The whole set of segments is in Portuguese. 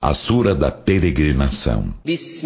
A Sura da Peregrinação.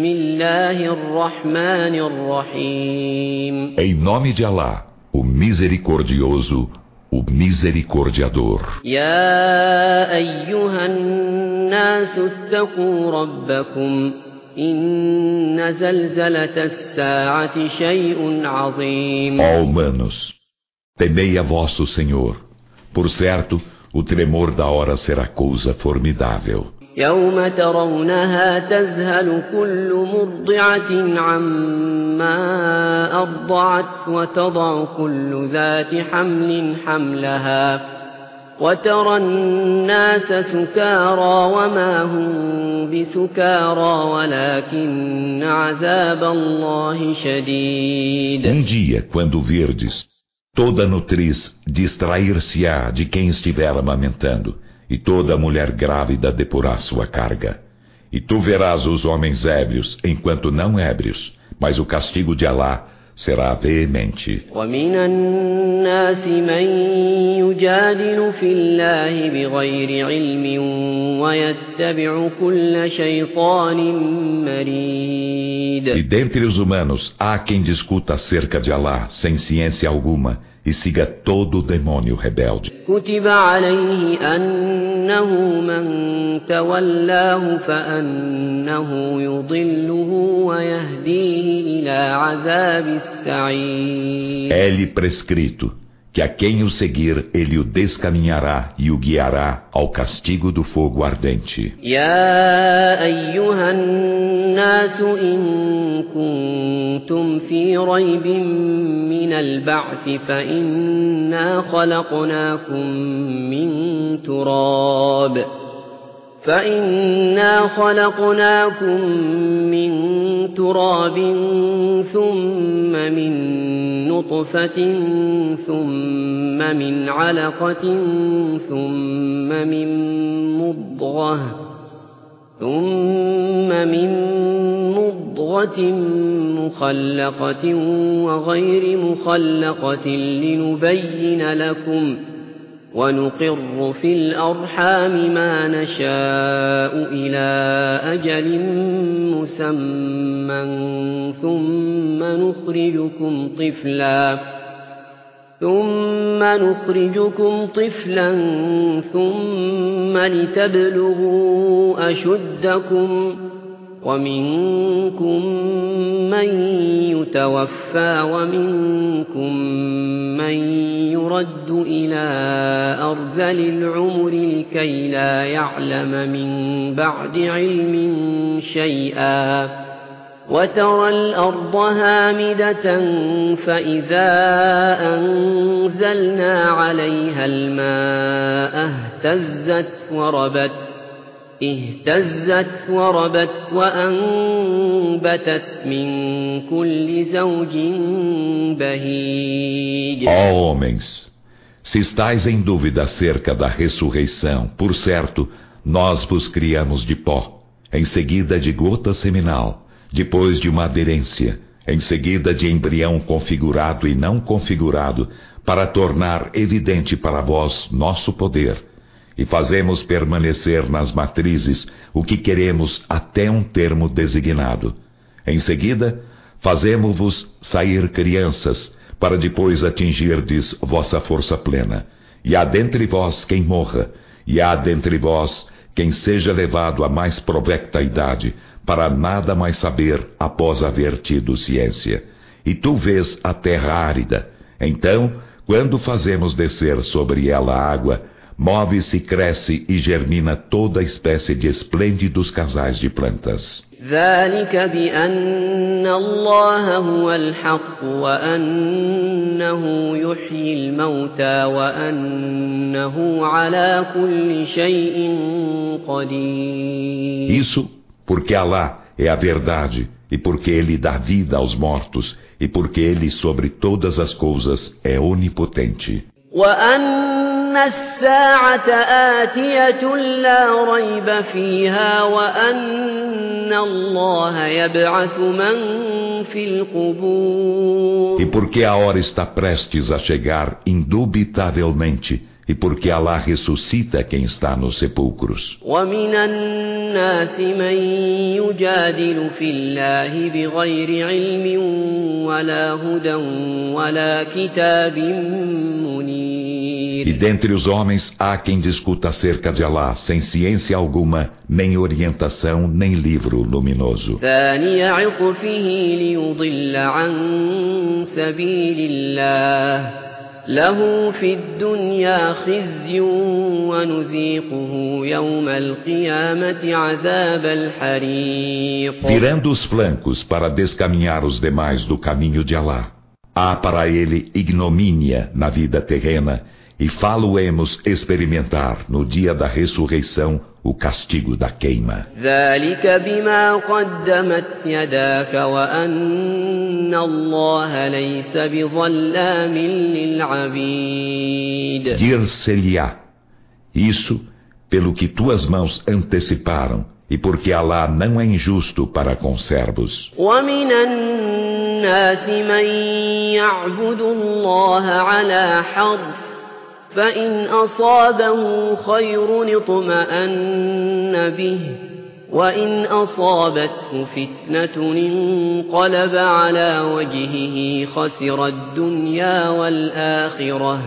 Em nome de Alá, o Misericordioso, o Misericordiador. Ya ayyuhan nasu ittaqu rabbakum, inna zalzalata as-sa'ati shay'un 'azim. Ó humanos, temei a vosso Senhor. Por certo, o tremor da hora será coisa formidável. يوم ترونها تذهل كل مرضعة عما أرضعت وتضع كل ذات حمل حملها وترى الناس سكارى وما هم بسكارى ولكن عذاب الله شديد. Dia, quando virdes, toda nutriz distrair-se-á de quem estiver amamentando, e toda mulher grávida depurá sua carga. E tu verás os homens ébrios, enquanto não ébrios, mas o castigo de Alá será veemente. وَمِنَ النَّاسِ مَن يُجَادِلُ فِي اللَّهِ بِغَيْرِ عِلْمٍ وَيَتَّبِعُ كُلَّ شَيْطَانٍ مَرِيدٍ. E dentre os humanos há quem discuta acerca de Alá sem ciência alguma, e siga todo demônio rebelde. كتب عليه أنه من تولاه فأنه يضله ويهديه إلى عذاب السعير. É-lhe prescrito que a quem o seguir ele o descaminhará e o guiará ao castigo do fogo ardente. يا أيها الناس إن كنتم في ريب من البعث فإنا خلقناكم من تراب ثم من نطفة ثم من علقة ثم من مضغة مخلقة وغير مخلقة لنبين لكم ونقر في الأرحام ما نشاء إلى أجل مسمى ثم نخرجكم طفلا ثم لتبلغوا أشدكم ومنكم من يتوفى ومنكم من يرد إلى أرذل العمر لكي لا يعلم من بعد علم شيئا وترى الأرض هامدة فإذا أنزلنا عليها الماء اهتزت وربت وأنبتت من كل زوج بهيج. Ó homens, se estáis em dúvida acerca da ressurreição, por certo, nós vos criamos de pó, em seguida de gota seminal, depois de uma aderência, em seguida de embrião configurado e não configurado, para tornar evidente para vós nosso poder. E fazemos permanecer nas matrizes o que queremos até um termo designado. Em seguida, fazemos-vos sair crianças, para depois atingirdes vossa força plena. E há dentre vós quem morra, e há dentre vós quem seja levado à mais provecta idade, para nada mais saber após haver tido ciência. E tu vês a terra árida. Então, quando fazemos descer sobre ela água, move-se, cresce e germina toda espécie de esplêndidos casais de plantas. ذلك بأن الله هو الحق وأنه يحيي الموتى وأنه على كل شيء قدير. Isso porque Alá é a verdade e porque Ele dá vida aos mortos e porque Ele sobre todas as coisas é onipotente. وأن الساعة آتية لا ريب فيها وأن الله يبعث من في القبور. E porque a hora está prestes a chegar indubitavelmente, e porque Alá ressuscita quem está nos sepulcros. ومن الناس من يجادل في الله بغير علم ولا هدى ولا كتاب منير. E dentre os homens há quem discuta acerca de Alá sem ciência alguma, nem orientação, nem livro luminoso. ثاني عطفه ليضل عن سبيل الله له في الدنيا خزي ونذيقه يوم القيامة عذاب الحريق. Virando os flancos para descaminhar os demais do caminho de Alá, há para ele ignomínia na vida terrena, e fá-lo-emos experimentar no dia da ressurreição o castigo da queima. ذلك بما قدمت يداك وأن الله ليس بظلام للعبيد. Dir-se-lhe-á, isso pelo que tuas mãos anteciparam, e porque Alá não é injusto para com servos. ومن الناس من يعبد الله على حرف فإن أصابه خير اطمأن به وإن أصابته فتنة انقلب على وجهه خسر الدنيا والآخرة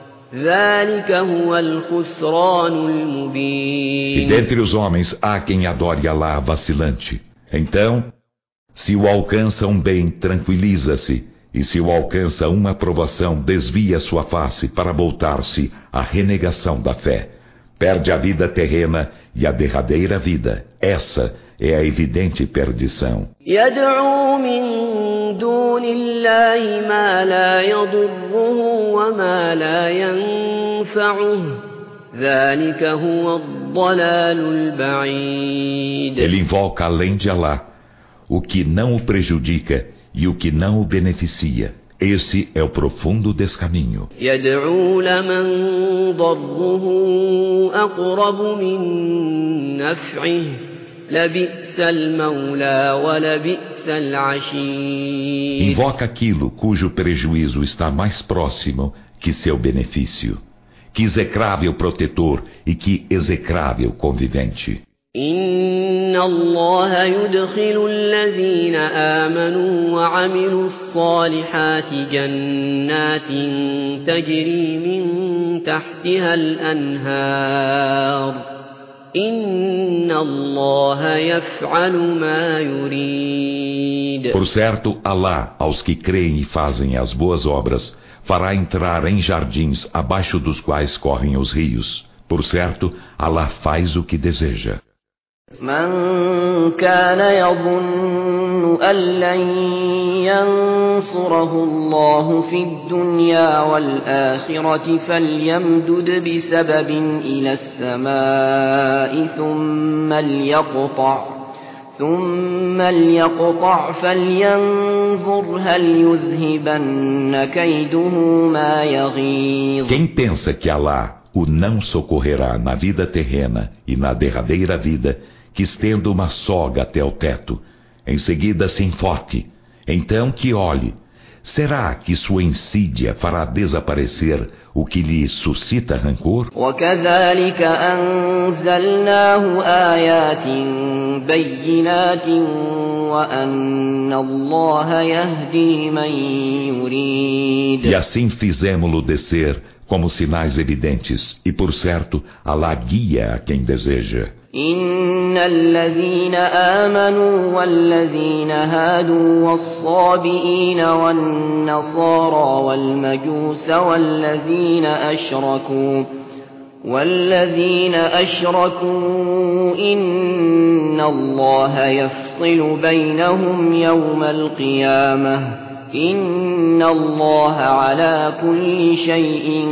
ذلك هو الخسران المبين. E dentre os homens há quem adore Alá vacilante. Então, se o alcança um bem, tranquiliza-se. E se o alcança uma provação, desvia sua face para voltar-se à renegação da fé. Perde a vida terrena e a derradeira vida. Essa é a evidente perdição. يدعو من دون الله ما لا يضره وما لا ينفعه ذلك هو الضلال البعيد. Ele invoca além de Alá o que não o prejudica e o que não o beneficia. Esse é o profundo descaminho. يدعو لمن ضره أقرب من نفعه لبئس المولى ولبئس العشير. Invoca aquilo cujo prejuízo está mais próximo que seu benefício. Que execrável protetor e que execrável convivente. إن الله يدخل الذين آمنوا وعملوا الصالحات جنات تجري من تحتها الأنهار إن الله يفعل ما يريد. Por certo, Alá, aos que creem e fazem as boas obras, fará entrar em jardins abaixo dos quais correm os rios. Por certo, Alá faz o que deseja. من كان يظن أن لن ينصره الله في الدنيا والآخرة فليمدد بسبب إلى السماء ثم ليقطع فلينظر هل يذهبن كيده ما يغيظ. Quem pensa que Alá o não socorrerá na vida terrena e na derradeira vida, que estenda uma soga até o teto, em seguida se enfoque, então que olhe, será que sua insídia fará desaparecer o que lhe suscita rancor? وَكَذَلِكَ أَنزَلْنَاهُ آيَاتٍ بَيِّنَاتٍ وَأَنَّ اللَّهَ يَهْدِي مَن يُرِيدُ. E assim fizemo-lo descer como sinais evidentes, e por certo, Alá guia a quem deseja. إن الذين آمنوا والذين هادوا والصابئين والنصارى والمجوس والذين أشركوا إن الله يفصل بينهم يوم القيامة إن الله على كل شيء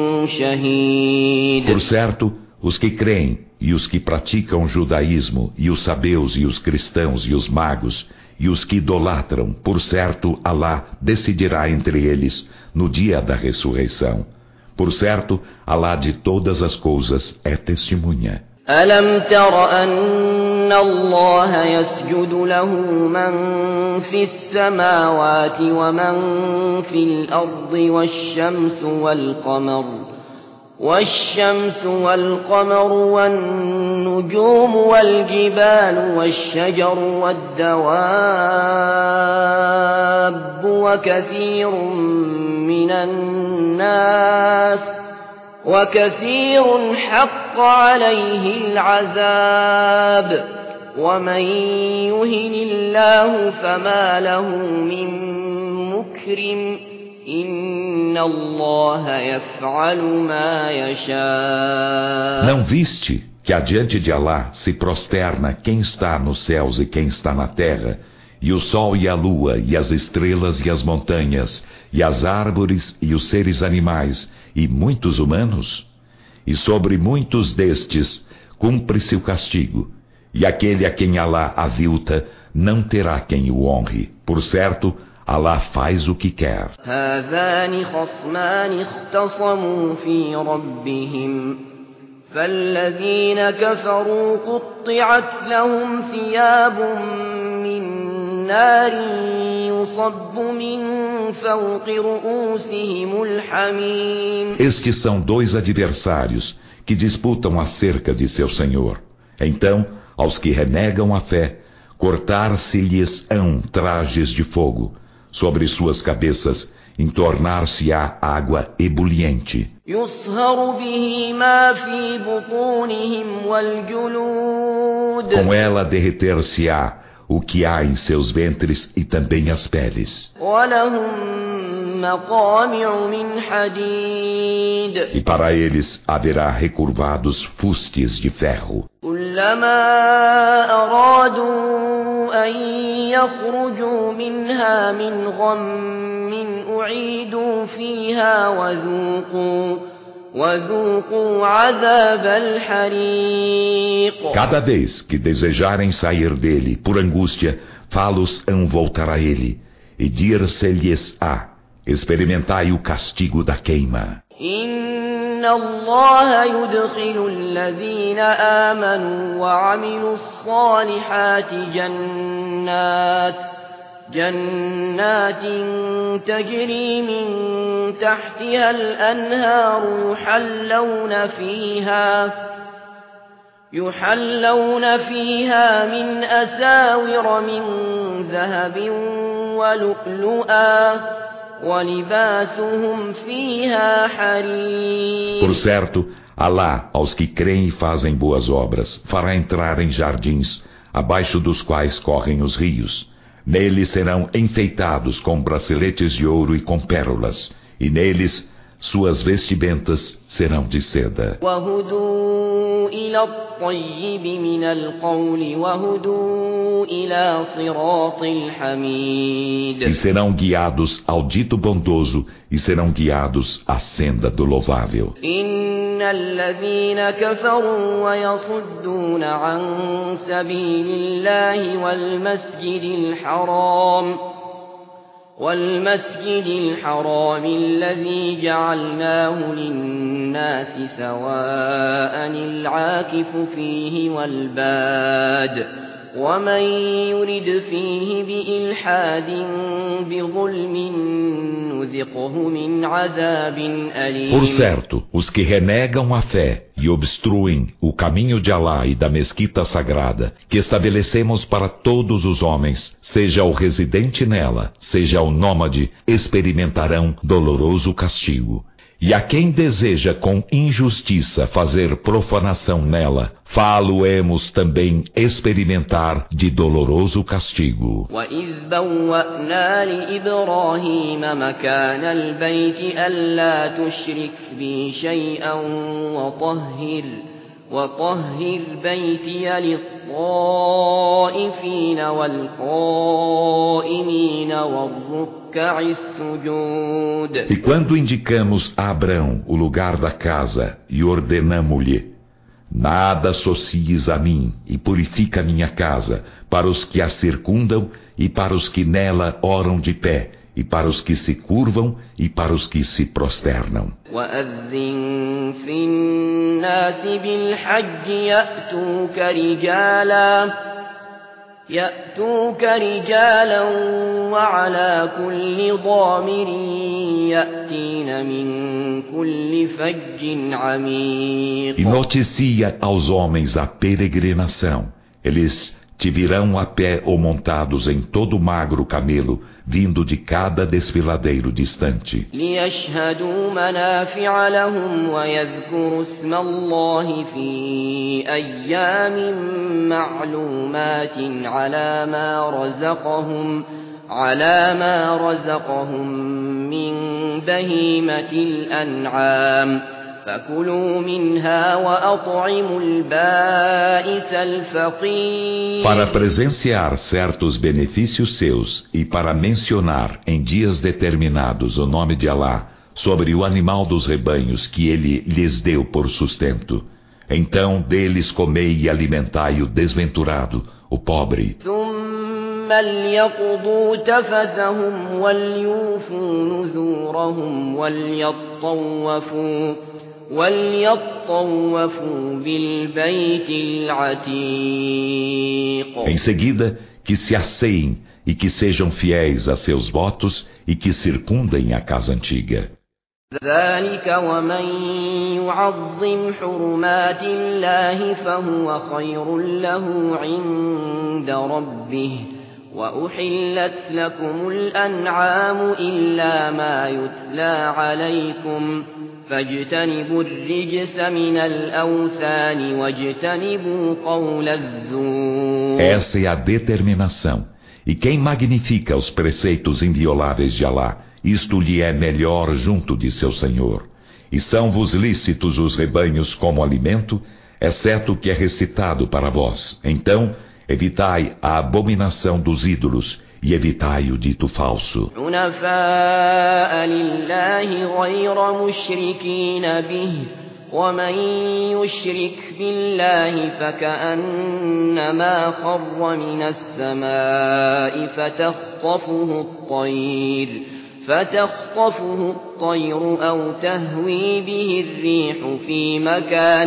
شهيد. Por certo, os que creem e os que praticam o judaísmo, e os sabeus e os cristãos e os magos, e os que idolatram, por certo, Alá decidirá entre eles no dia da ressurreição. Por certo, Alá de todas as coisas é testemunha. ألم تر أن الله يسجد له من في السماوات ومن في الأرض والشمس والقمر والشمس والقمر والنجوم والجبال والشجر والدواب وكثير حق عليه العذاب ومن يهن الله فما له من مكرم إن الله يفعل ما يشاء. Não viste que adiante de Alá se prosterna quem está nos céus e quem está na terra, e o sol e a lua, e as estrelas e as montanhas, e as árvores e os seres animais, e muitos humanos? E sobre muitos destes cumpre-se o castigo, e aquele a quem Alá avilta não terá quem o honre. Por certo, Alá faz o que quer. هذان خصمان اختصموا في ربهم فالذين كفروا قطعت لهم ثياب من نار يصب من فوق رؤوسهم الحميم. Estes são dois adversários que disputam acerca de seu Senhor. Então, aos que renegam a fé, cortar-se-lhes-ão trajes de fogo. Sobre suas cabeças entornar-se-á água ebuliente. Com ela derreter-se-á o que há em seus ventres e também as peles. E para eles haverá recurvados fustes de ferro. أن يخرجوا منها من غم أعيدوا فيها وذوقوا عذاب الحريق. Cada vez que desejarem sair dele por angústia, fá-los-ão voltar a ele, e dir-se-lhes-á: experimentai o castigo da queima. إن الله يدخل الذين آمنوا وعملوا الصالحات جنات تجري من تحتها الأنهار يحلون فيها من أساور من ذهب ولؤلؤا Por certo, Alá, aos que creem e fazem boas obras, fará entrar em jardins, abaixo dos quais correm os rios. Neles serão enfeitados com braceletes de ouro e com pérolas, e neles suas vestimentas serão de seda. E serão guiados ao dito bondoso e serão guiados à senda do louvável. الذين كفروا ويصدون عن سبيل الله والمسجد الحرام الذي جعلناه للناس سواء العاكف فيه والباد ومن يرد فيه بإلحاد بظلم نذقه من عذاب أليم. Por certo, os que renegam a fé e obstruem o caminho de Alá e da mesquita sagrada, que estabelecemos para todos os homens, seja o residente nela, seja o nômade, experimentarão doloroso castigo. E a quem deseja com injustiça fazer profanação nela, fá-lo-emos também experimentar de doloroso castigo. وَإِذْ بَوَّأْنَا لِإِبْرَاهِيمَ مَكَانَ الْبَيْتِ أَلَّا تُشْرِكْ بِي شَيْئًا وَطَهِّرْ بَيْتِيَ لِلطَّائِفِينَ وَالْقَائِمِينَ وَالرُّكَّعِ السُّجُودِ. E quando indicamos a Abrão o lugar da casa e ordenamo-lhe: nada associes a mim e purifica minha casa, para os que a circundam e para os que nela oram de pé, e para os que se curvam e para os que se prosternam. وَأَذِّن فِي النَّاسِ بِالْحَجِّ يَأْتُوكَ رِجَالًا يأتوك رجالا وعلى كل ضامر يأتين من كل فج عميق. E noticia aos homens a peregrinação. Eles te virão a pé ou montados em todo magro camelo, vindo de cada desfiladeiro distante. ليشهدوا منافع لهم ويذكروا اسم الله في أيام معلومات على ما رزقهم من بهيمة الأنعام فكلوا منها وأطعموا البائس الفقير. Para presenciar certos benefícios seus e para mencionar em dias determinados o nome de Alá sobre o animal dos rebanhos que ele lhes deu por sustento. Então deles comei e alimentai o desventurado, o pobre. ثم ليقضوا تفثهم وليوفوا نذورهم وليطوفوا بالبيت العتيق. Em seguida, que se asseiem e que sejam fiéis a seus votos e que circundem a casa antiga. ذلك ومن يعظم حرمات الله فهو خير له عند ربه وأحلت لكم الأنعام إلا ما يتلى عليكم فاجتنبوا الرجس من الأوثان واجتنبوا قول الزور. Essa é a determinação. E quem magnifica os preceitos invioláveis de Alá, isto lhe é melhor junto de seu Senhor. E são-vos lícitos os rebanhos como alimento, exceto o que é recitado para vós. Então, evitai a abominação dos ídolos e evitai o dito falso. حنفاء لله غير مشركين به ومن يشرك بالله فكأنما خر من السماء فتخطفه الطير أو تهوي به الريح في مكان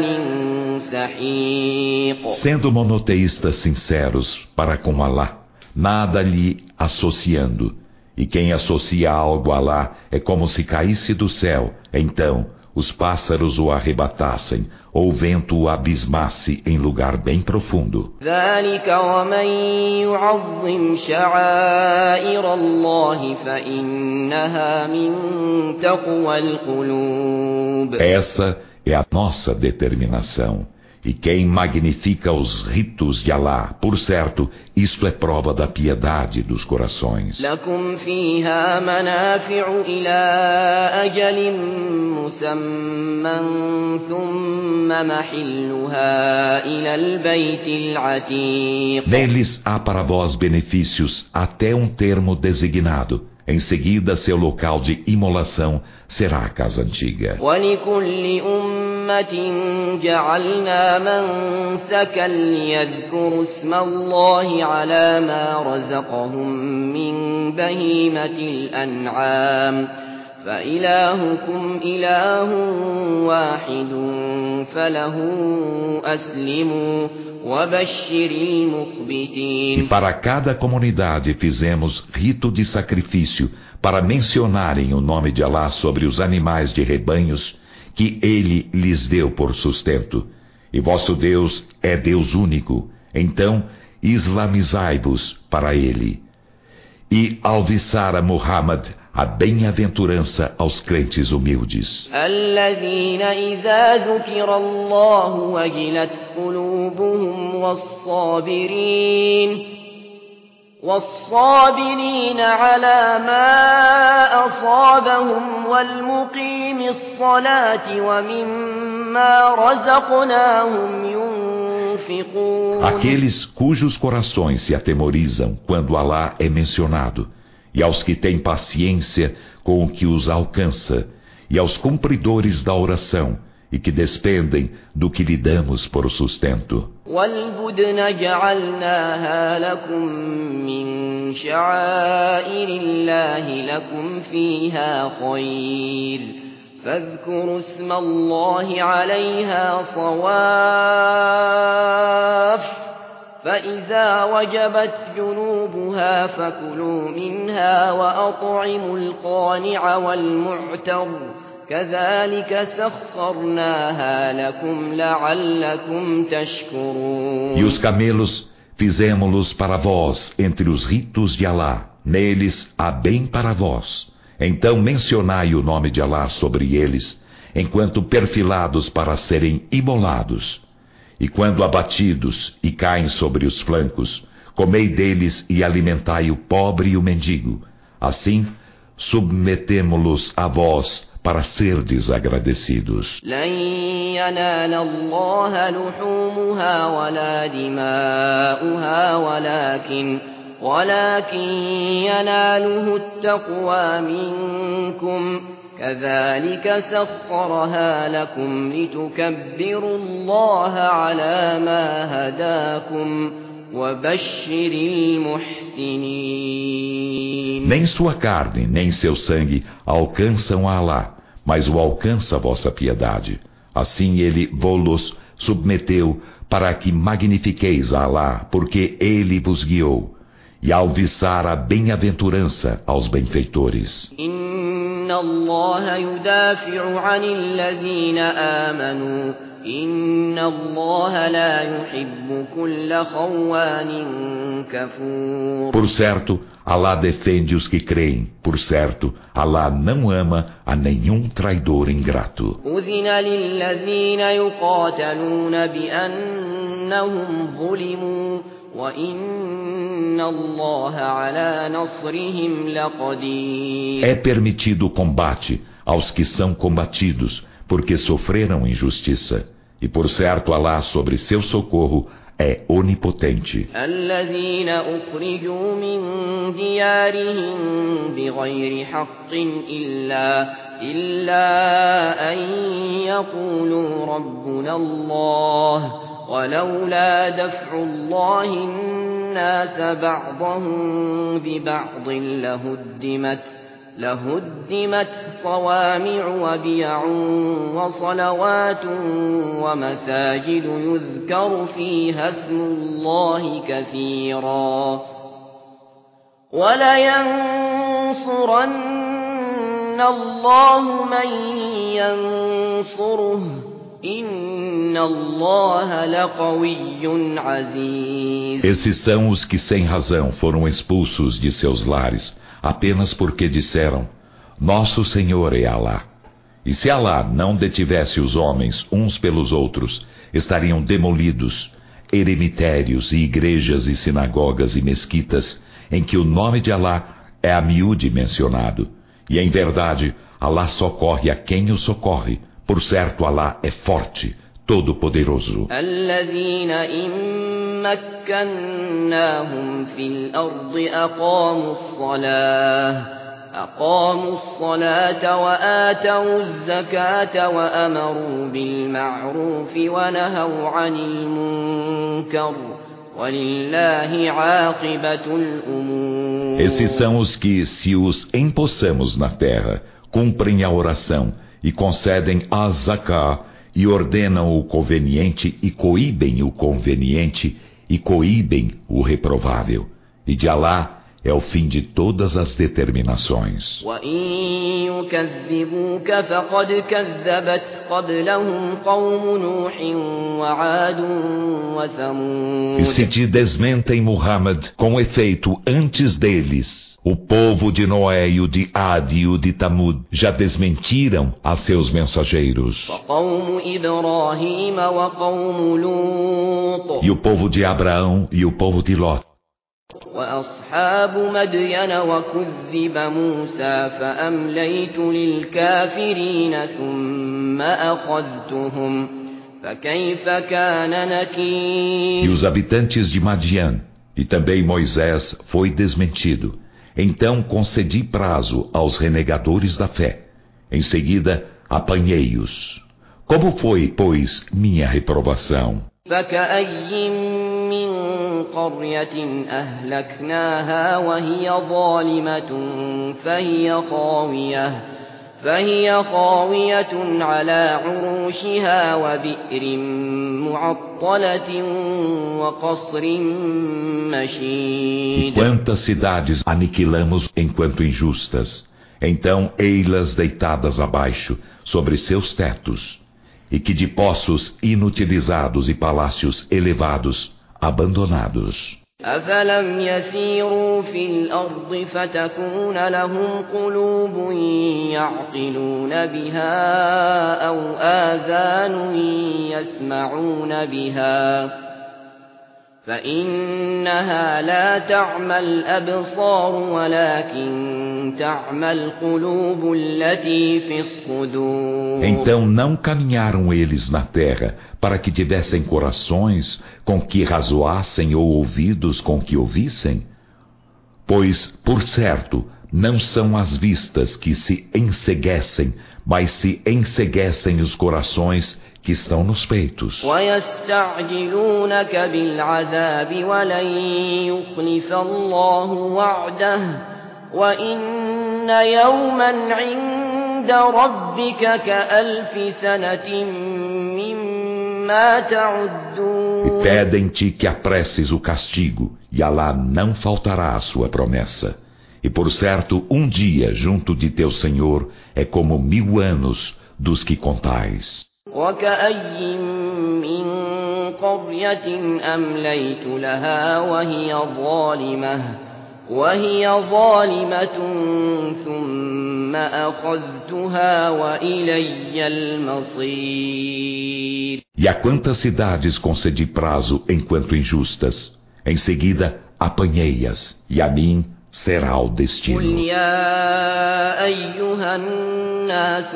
سحيق. Sendo monoteístas sinceros para com Alá, nada lhe associando, e quem associa algo a Alá é como se caísse do céu, então os pássaros o arrebatassem, ou o vento o abismasse em lugar bem profundo. ذلك ومن يعظم شعائر الله فإنها من تقوى القلوب. Essa é a nossa determinação. E quem magnifica os ritos de Alá, por certo, isto é prova da piedade dos corações. لكم فيها منافع إلى أجل مسمى ثم محلها إلى البيت العتيق. Neles há para vós benefícios até um termo designado. Em seguida, seu local de imolação será a casa antiga. ولكل أمة جعلنا منسكا ليذكروا اسم الله على ما رزقهم من بهيمة الأنعام فإلهكم إله واحد فله أسلموا وبشر المخبتين. E para cada comunidade fizemos rito de sacrifício para mencionarem o nome de Alá sobre os animais de rebanhos que ele lhes deu por sustento. E vosso Deus é Deus único, então islamizai-vos para ele. E alviçara Muhammad a bem-aventurança aos crentes humildes. الذين إذا ذكر الله وجلت قلوبهم والصابرين على ما أصابهم والمقيم الصلاة ومما رزقناهم ينفقون. Aqueles cujos corações se atemorizam quando Alá é mencionado, e aos que têm paciência com o que os alcança, e aos cumpridores da oração, e que despendem do que lhe damos por sustento. وَالْبُدْنَ جَعَلْنَاهَا لَكُم مِّن شَعَائِرِ اللَّهِ لَكُمْ فِيهَا خَيْرٌ فاذكروا اسم الله عليها صواف فإذا وجبت جنوبها فكلوا منها وأطعموا القانع والمعتر كذلك سخرناها لكم لعلكم تشكرون. E os camelos fizemos-los para vós entre os ritos de Alá. Neles há bem para vós. Então mencionai o nome de Alá sobre eles, enquanto perfilados para serem imolados. E quando abatidos e caem sobre os flancos, comei deles e alimentai o pobre e o mendigo. Assim, submetemo-los a vós para serdes agradecidos. لن ينال الله لحومها ولا دماؤها ولكن يناله التقوى منكم كذلك سخرها لكم لتكبروا الله على ما هداكم وبشر المحسنين. Nem sua carne, nem seu sangue alcançam a Alá, mas o alcança a vossa piedade. Assim ele vô-los submeteu para que magnifiqueis a Alá, porque ele vos guiou, e alviçar a bem-aventurança aos benfeitores. إن الله يدافع عن الذين آمنوا إن الله لا يحب كل خوان كفور. Por certo, Alá defende os que creem. Por certo, Alá não ama a nenhum traidor ingrato. أذن للذين يقاتلون بأنهم ظلموا وإن الله على نصرهم لقدير. É permitido o combate aos que são combatidos, porque sofreram injustiça. E por certo, Alá sobre seu socorro é onipotente. الذين أخرجوا من ديارهم بغير حق إلا أن يقولوا ربنا الله ولولا دفع الله الناس بعضهم ببعض لهدمت صوامع وبيع وصلوات ومساجد يذكر فيها اسم الله كثيرا ولينصرن الله من ينصره إن الله لقوي عزيز. Esses são os que sem razão foram expulsos de seus lares, apenas porque disseram, nosso Senhor é Alá. E se Alá não detivesse os homens uns pelos outros, estariam demolidos eremitérios e igrejas e sinagogas e mesquitas, em que o nome de Alá é a miúde mencionado. E em verdade, Alá socorre a quem o socorre. Por certo, Alá é forte, todo-poderoso. الذين إن مكناهم في الأرض أقاموا الصلاة وآتوا الزكاة وأمروا بالمعروف ونهوا عن المنكر ولله عاقبة الأمور. Esses são os que, se os empossamos na terra, cumprem a oração e concedem a zaká e ordenam o conveniente e coíbem o conveniente e coíbem o reprovável. E de Alá é o fim de todas as determinações. E se te desmentem, Muhammad, com efeito, antes deles, o povo de Noé e o de Ad e o de Tamud já desmentiram a seus mensageiros. E o povo de Abraão e o povo de Ló. وأصحاب مدين وكذب موسى فأمليت للكافرين ثم أخذتهم فكيف كان نكير. E os habitantes de Madian, e também Moisés foi desmentido. Então concedi prazo aos renegadores da fé. Em seguida, apanhei-os. Como foi, pois, minha reprovação? فكأي من قرية أهلكناها وهي ظالمة فهي خاوية على عروشها وبئر معطلة وقصر E مشيد quantas cidades aniquilamos enquanto injustas, então ei-las deitadas abaixo, sobre seus tetos, e que de poços inutilizados e palácios elevados, abandonados. أفلم يسيروا في الأرض فتكون لهم قلوب يعقلون بها أو آذان يسمعون بها فإنها لا تعمى الأبصار ولكن تعمى القلوب التي في الصدور. Então não caminharam eles na terra para que tivessem corações com que razoassem ou ouvidos com que ouvissem? Pois, por certo, não são as vistas que se enceguecem, mas se enceguecem os corações que estão nos peitos. ويستعجلونك بالعذاب ولن يخلف الله وعده وإن يوما عند ربك كألف سنة مما تعدون. E pedem-te que apresses o castigo, e Alá não faltará a sua promessa. E por certo, um dia junto de teu Senhor é como 1000 anos dos que contais. وكأي من قرية أمليت لها وهي ظالمة ثم أخذتها وإلي المصير. E a quantas cidades concedi prazo enquanto injustas, em seguida apanhei-as, e a mim será o destino. قل يا أيها الناس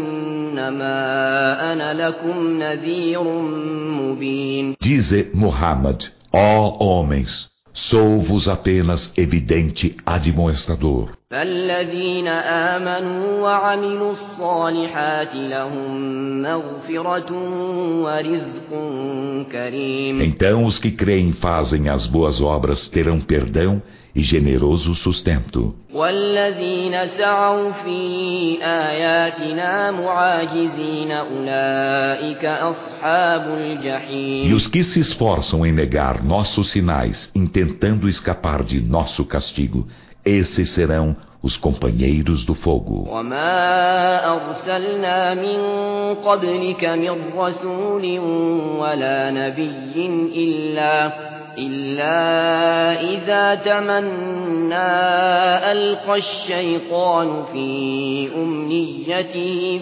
إنما أنا لكم نذير مبين. Dize Muhammad, ó homens, sou-vos apenas evidente admoestador. فالذين آمنوا وعملوا الصالحات لهم مغفرة ورزق كريم. Então os que creem e fazem as boas obras terão perdão e generoso sustento. والذين سعوا في آياتنا معاجزين أولئك أصحاب الجحيم. E os que se esforçam em negar nossos sinais, intentando escapar de nosso castigo, esses serão os companheiros do fogo. وما أرسلنا من قبلك من رسول ولا نبي إلا إذا تمنى ألقى الشيطان في أمنيته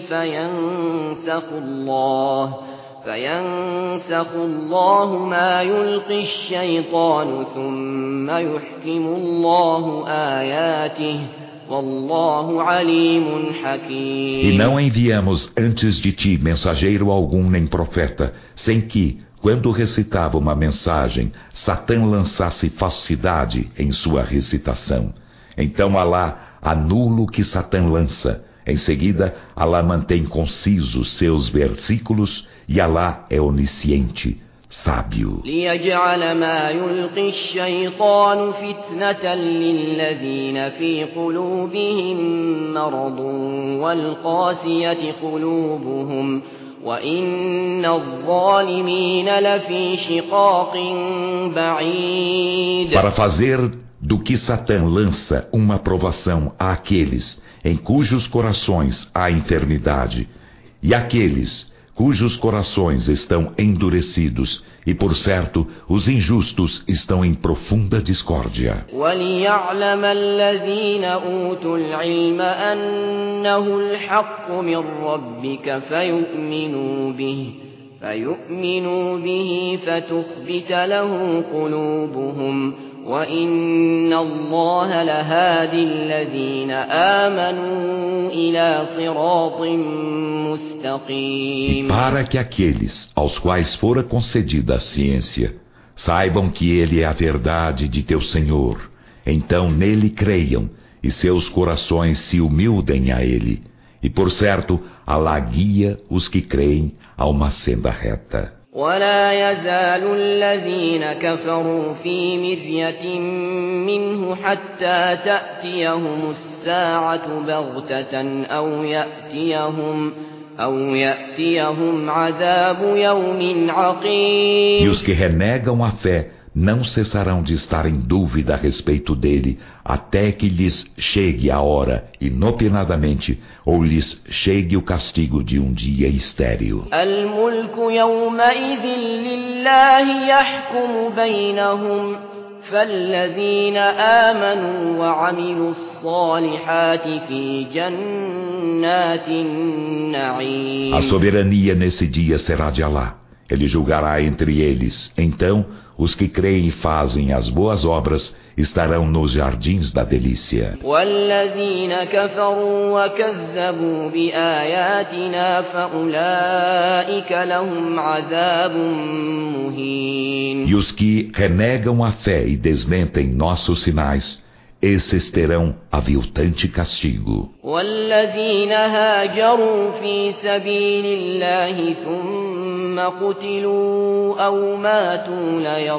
فينسخ الله ما يلقي الشيطان ثم يحكم الله آياته والله عليم حكيم. E não enviamos antes de ti mensageiro algum nem profeta, sem que, quando recitava uma mensagem, Satã lançasse falsidade em sua recitação. Então Alá anula o que Satã lança. Em seguida, Alá mantém concisos seus versículos e Alá é onisciente, sábio. ليجعل ما يلقي الشيطان فتنة للذين في قلوبهم مرض والقاسية قلوبهم وإن الظالمين لفي شقاق بعيد. Para fazer do que Satã lança uma provação àqueles em cujos corações há enfermidade, e aqueles cujos corações estão endurecidos, e por certo os injustos estão em profunda discórdia. وَلِيَعْلَمَ الَّذِينَ أُوتُوا الْعِلْمَ أَنَّهُ الْحَقُّ مِنْ رَبِّكَ فيؤمنوا به فتخبت له قلوبهم وَإِنَّ اللَّهَ لَهَادِي الَّذِينَ آمَنُوا إِلَى صِرَاطٍ مُسْتَقِيمٍ. E para que aqueles aos quais fora concedida a ciência saibam que ele é a verdade de teu Senhor, então nele creiam e seus corações se humildem a ele. E por certo, Alá guia os que creem a uma senda reta. ولا يزال الذين كفروا في مرية منه حتى تأتيهم الساعة بغتة أو يأتيهم عذاب يوم عقيم. E os que renegam a fé não cessarão de estar em dúvida a respeito dele, até que lhes chegue a hora, inopinadamente, ou lhes chegue o castigo de um dia estéril. الملك يومئذ لله يحكم بينهم فالذين آمنوا وعملوا الصالحات في جنات النعيم. A soberania nesse dia será de Alá. Ele julgará entre eles. Então, os que creem e fazem as boas obras estarão nos jardins da delícia. والذين كفروا وكذبوا بآياتنا فأولئك لهم عذاب مهين. E os que renegam a fé e desmentem nossos sinais, esses terão aviltante castigo. والذين هاجروا في سبيل الله ثم قتلوا أو ماتوا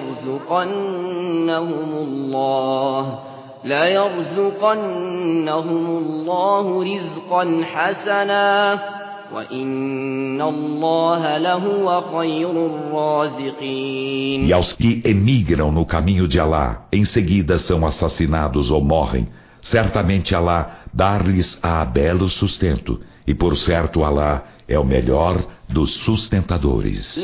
ليرزقنهم الله رزقا حسنا وإن الله لهو خير الرازقين. E aos que emigram no caminho de Alá, em seguida são assassinados ou morrem, certamente Alá dar-lhes-á belo sustento, e por certo Alá é o melhor dos sustentadores.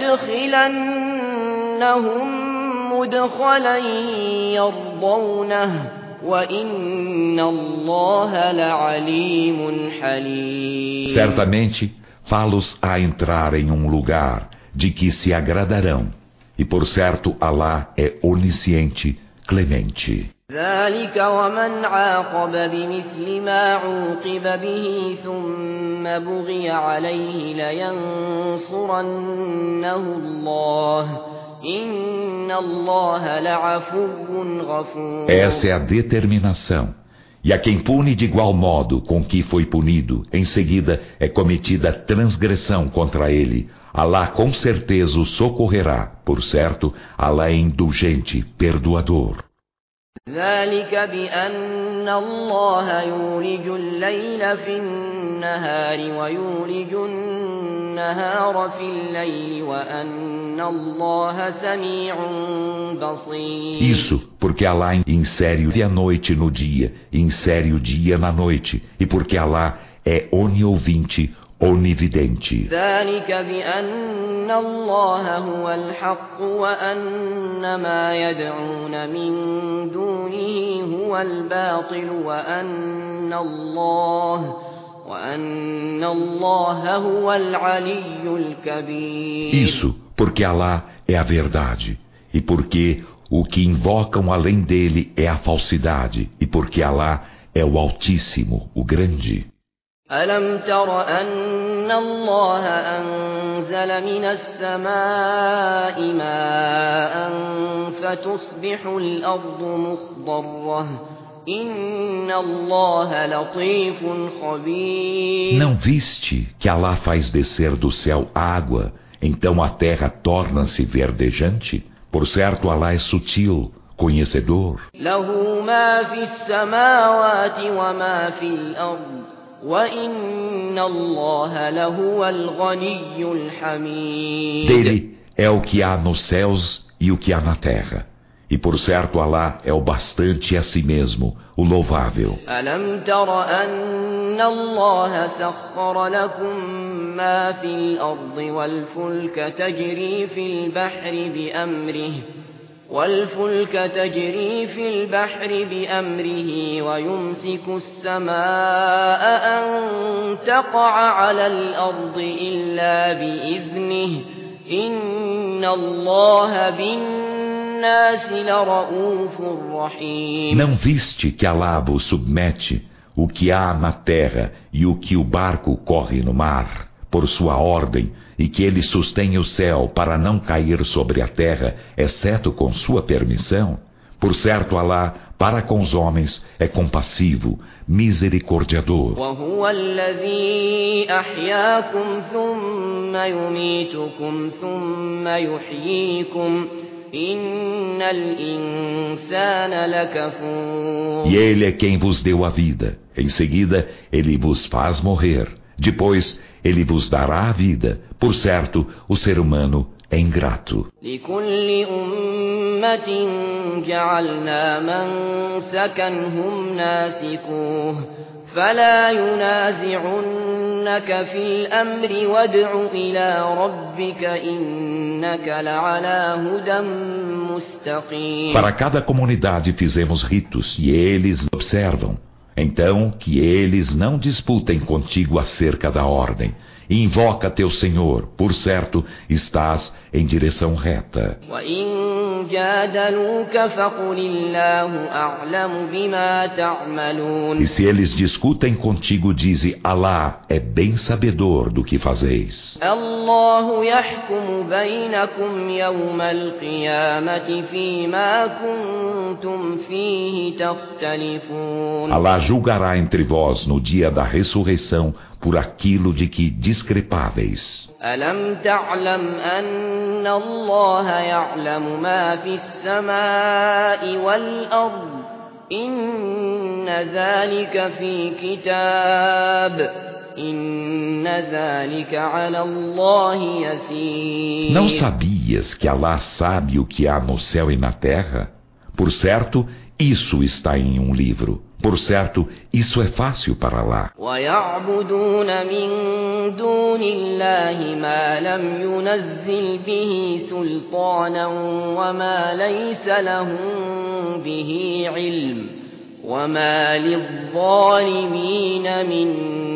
ليدخلنهم مدخلا يرضونه وإن الله لعليم حليم. Certamente, fá-los a entrar em um lugar de que se agradarão, e por certo Alá é onisciente, clemente. ذلك ومن عاقب بمثل ما عوقب به ثم بغي عليه لينصرنه الله إن الله لعفو غفور. Essa é a determinação. E a quem pune de igual modo com que foi punido, em seguida é cometida transgressão contra ele, Alá com certeza o socorrerá. Por certo, Alá é indulgente, perdoador. ذلك بأن الله يولج الليل في النهار ويولج النهار في الليل وأن الله سميع بصير. Isso porque Alá insere a noite no dia e insere o dia na noite, e porque Alá é oniovinte, onividente. ذلك بأن الله هو الحق وأن ما يدعون من دونه هو الباطل وأن الله هو العلي الكبير. Isso porque Alá é a verdade, e porque o que invocam além dele é a falsidade, e porque Alá é o Altíssimo, o Grande. ألم تر أن الله أنزل من السماء ماء فتصبح الأرض مخضرة إن الله لطيف خبير. Não viste que Alá faz descer do céu água, então a terra torna-se verdejante? Por certo, Alá é sutil, conhecedor. له ما في السماوات وما في الأرض وَإِنَّ اللَّهَ لَهُوَ الْغَنِيُّ الْحَمِيدُ. Dele é o que há nos céus e o que há na terra. E por certo Alá é o bastante a si mesmo, o louvável. أَلَمْ تَرَ أَنَّ اللَّهَ سَخَّرَ لَكُم مَّا فِي الْأَرْضِ وَالْفُلْكَ تَجْرِي في البحر بأمره ويمسك السماء أن تقع على الأرض إلا بإذنه إن الله بالناس لرؤوف رحيم. Não viste que Alá vos submete o que há na terra e o que o barco corre no mar, por sua ordem, e que ele sustém o céu para não cair sobre a terra, exceto com sua permissão? Por certo, Alá, para com os homens, é compassivo, misericordiador. وَهُوَ الَّذِي أَحْيَاكُمْ ثُمَّ يُمِيتُكُمْ ثُمَّ يُحْيِيكُمْ إِنَّ الْإِنسَانَ لَكَفُورٌ. E ele é quem vos deu a vida. Em seguida, ele vos faz morrer. Depois, Ele vos dará a vida. Por certo, o ser humano é ingrato. لكل أمة جعلنا منسكا هم ناسكوه فلا ينازعنك في الأمر وادع إلى ربك إنك لعلى هدى مستقيم. Para cada comunidade fizemos ritos e eles observam. Então, que eles não disputem contigo acerca da ordem. E invoca teu Senhor, por certo, estás em direção reta. E se eles discutem contigo, dize: Alá é bem sabedor do que fazeis. Alá julgará entre vós no dia da ressurreição por aquilo de que discrepáveis. ألم تعلم أن الله يعلم ما في السماء والأرض إن ذلك في كتاب إن ذلك على الله يسير. Não sabias que Allah sabe o que há no céu e na terra? Por certo, isso está em um livro. Por certo, isso é fácil para Allah. وَيَعْبُدُونَ مِن دُونِ اللَّهِ مَا لَمْ يُنَزِّلْ بِهِ سُلْطَانًا وَمَا لَيْسَ لَهُم بِهِ عِلْمٌ وَمَا لِلظَّالِمِينَ مِن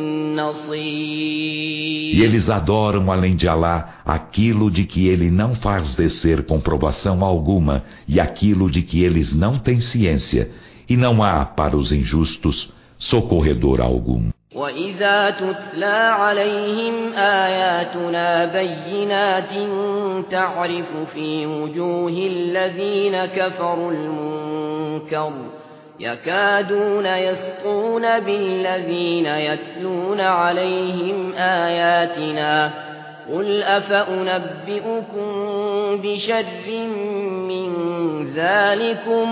نَصِيرٍ. E eles adoram além de Allah aquilo de que ele não faz descer comprovação alguma e aquilo de que eles não têm ciência. E não há para os injustos socorredor algum. وَإِذَا تُتْلَى عَلَيْهِمْ آيَاتُنَا بَيِّنَاتٍ تَعْرِفُ فِي وُجُوهِ الَّذِينَ كَفَرُوا الْمُنكَرَ يَكَادُونَ يَسْطُونَ بِالَّذِينَ يَتْلُونَ عَلَيْهِمْ آيَاتِنَا قُلْ أَفَأُنَبِّئُكُم بِشَرٍّ مِّن ذَلِكُمْ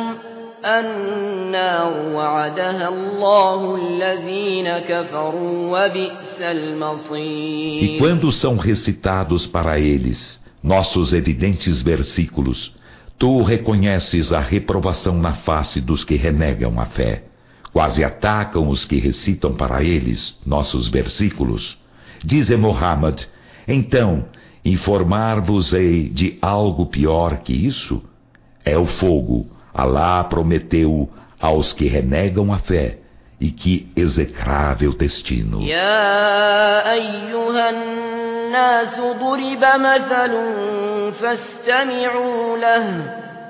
النار وعدها الله الذين كفروا وبئس المصير. E quando são recitados para eles nossos evidentes versículos, tu reconheces a reprovação na face dos que renegam a fé. Quase atacam os que recitam para eles nossos versículos. Diz Muhammad: então, informar-vos-ei de algo pior que isso? É o fogo. Alá prometeu aos que renegam a fé, e que execrável destino. Ya ayyuhan nas duriba mathalun fastami'u lahu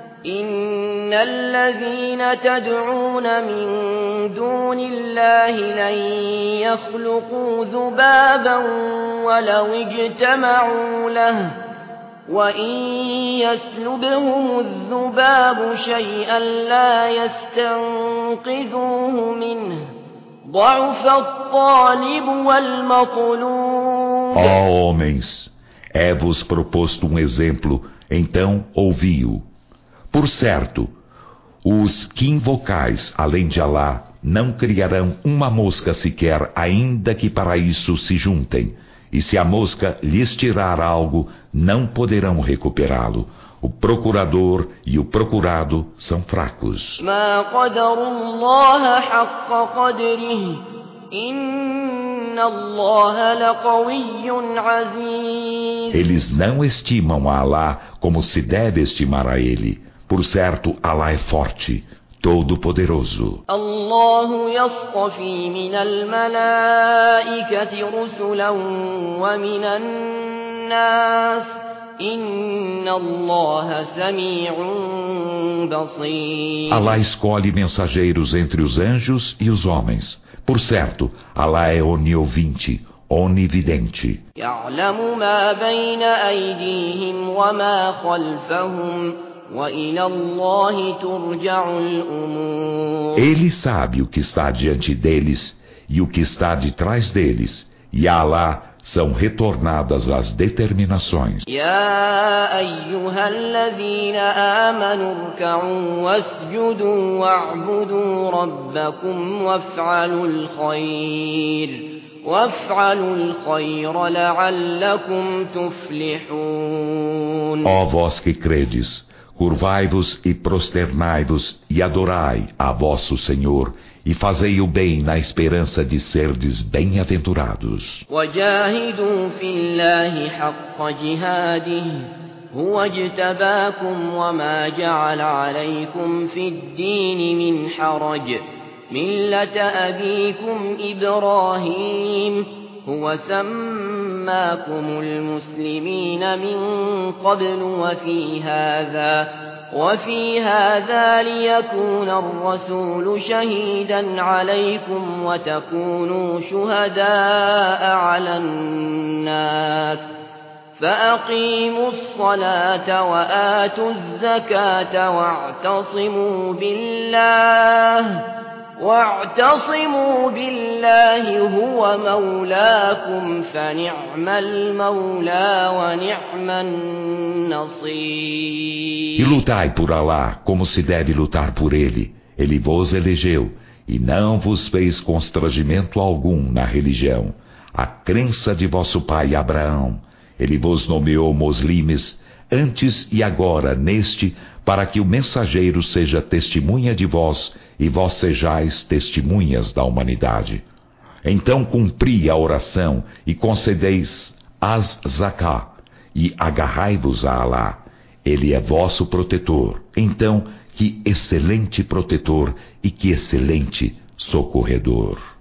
innal ladhina tad'una min dunillahi lan yakhluqu dhubaban walau ijtama'u lahu وَإِن يَسْلُبْهُمُ الذُّبَابُ شَيْئًا لَّا يَسْتَنقِذُوهُ مِنْهُ ضَعُفَ الطَّالِبُ وَالْمَطْلُوبُ. Ó homens, é-vos proposto um exemplo, então ouvi-o. Por certo, os que invocais além de Alá não criarão uma mosca sequer, ainda que para isso se juntem. E se a mosca lhes tirar algo, não poderão recuperá-lo. O procurador e o procurado são fracos. Eles não estimam a Alá como se deve estimar a ele. Por certo, Alá é forte, todo-poderoso. Allahu yastafi minal malaikati rusulan wa minan nas inna Allaha sami'un basir. Alá escolhe mensageiros entre os anjos e os homens. Por certo, Alá é oniovinte, onividente. Ya'lamu ma bayna aydihim wa ma khalfahum. Ele sabe o que está diante deles e o que está de trás deles, e a Alá são retornadas as determinações. Ya ayyuhalladhina amanu irka'u wasjudu wa'budu rabbakum waf'alul khair وافعلوا الخير لعلكم تفلحون. Ó vós que credes, curvai-vos e prosternai-vos e adorai a vosso Senhor e fazei o bem na esperança de serdes bem-aventurados. وجاهدوا في الله حق جهاده هو اجتباكم وما جعل عليكم في الدين من حرج ملة أبيكم إبراهيم هو سماكم المسلمين من قبل وفي هذا ليكون الرسول شهيدا عليكم وتكونوا شهداء على الناس فأقيموا الصلاة وآتوا الزكاة واعتصموا بالله هو مولاكم فنعم المولى ونعم النصير. E lutai por Alá como se deve lutar por ele. Ele vos elegeu e não vos fez constrangimento algum na religião. A crença de vosso pai Abraão. Ele vos nomeou moslimes antes e agora neste, para que o mensageiro seja testemunha de vós e vós sejais testemunhas da humanidade. Então cumpri a oração e concedeis as zaká e agarrai-vos a Alá. Ele é vosso protetor. Então, que excelente protetor e que excelente socorredor.